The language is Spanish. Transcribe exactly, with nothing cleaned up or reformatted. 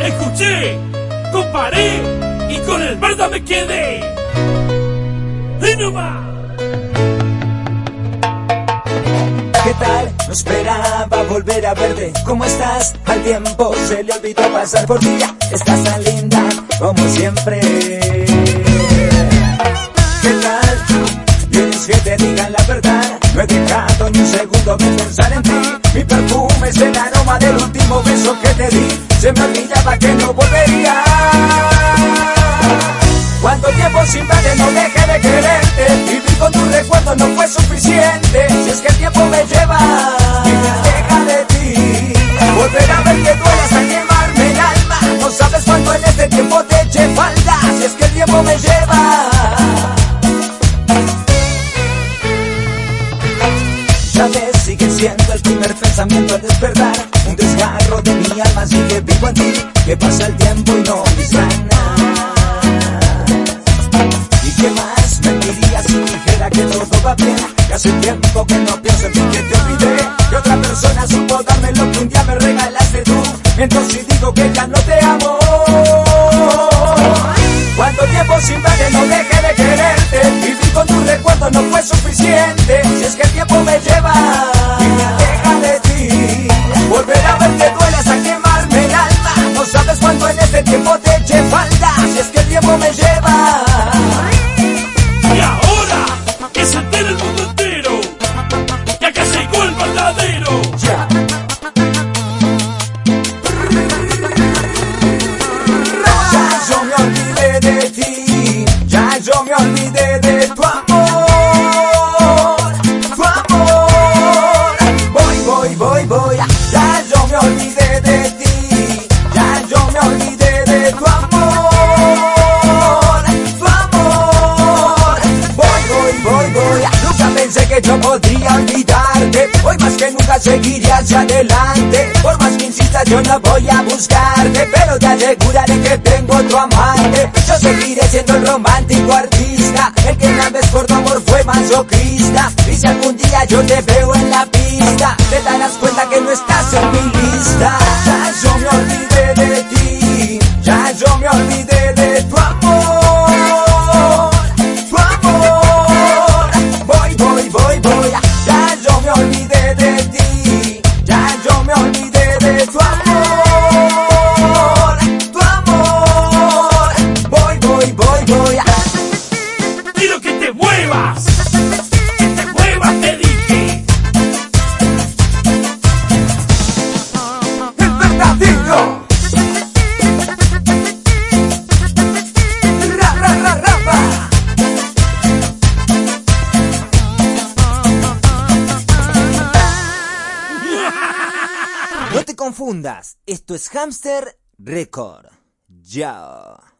escuché, comparé y con el verdad me quedé. ¡Y no más! ¿Qué tal? No esperaba volver a verte. ¿Cómo estás? Al tiempo se le olvidó pasar por ti. Estás tan linda como siempre. ¿Qué tal? ¿Quieres que te digan la verdad? No he dejado ni un segundo de pensar en ti. Mi perfume es el aroma del último beso que te di. Se me olvidaba que no volvería. Cuánto tiempo sin verte, no dejé de quererte. Vivir con tu recuerdo no fue suficiente. Si es que el tiempo me lleva y me aleja de ti. Volver a ver que duele hasta quemarme el alma. No sabes cuánto en este tiempo te eché falta. Si es que el tiempo me lleva. Ya ves, sigue siendo el primer pensamiento al despertar. Un desgarro de mi alma sigue vivo en ti. Que pasa el tiempo y no me sana. ¿Qué más me dirías si dijera que todo va bien? Que hace tiempo que no pienso en ti, que te olvidé. Que otra persona supo darme lo que un día me regalaste tú. Entonces digo que ya no te amo. Cuánto tiempo sin verte, no dejé de quererte. Vivir con tu recuerdo no fue suficiente. Si es que el tiempo me lleva y me aleja de ti. Volver a verte duele hasta quemarme el alma. No sabes cuánto en este tiempo te eché falta. Si es que el tiempo me lleva. Y ahora que se entere el mundo entero que acá llegó el verdadero. Ya. Ya yo me olvidé de ti. Ya yo me olvidé de tu amor. Tu amor. Voy, voy, voy, voy. Ya yo me olvidé de ti. Ya yo me olvidé de tu amor. Pensé que yo podría olvidarte. Hoy más que nunca seguiré hacia adelante. Por más que insistas yo no voy a buscarte. Pero te aseguraré que tengo otro amante. Yo seguiré siendo el romántico artista. El que una vez por tu amor fue masoquista. Y si algún día yo te veo en la pista, te darás cuenta que no estás en mi lista. Ya yo me olvidé de ti. Ya yo me olvidé de tu amor. Voy, voy, ya yo me olvidé de ti. Ya yo me olvidé de tu amor. Tu amor. Voy, voy, voy, voy. Quiero que te muevas. Que te muevas, te dije. El verdadero. Ra, ra, ra, rapa. No te confundas, esto es Hamster Record. Ya.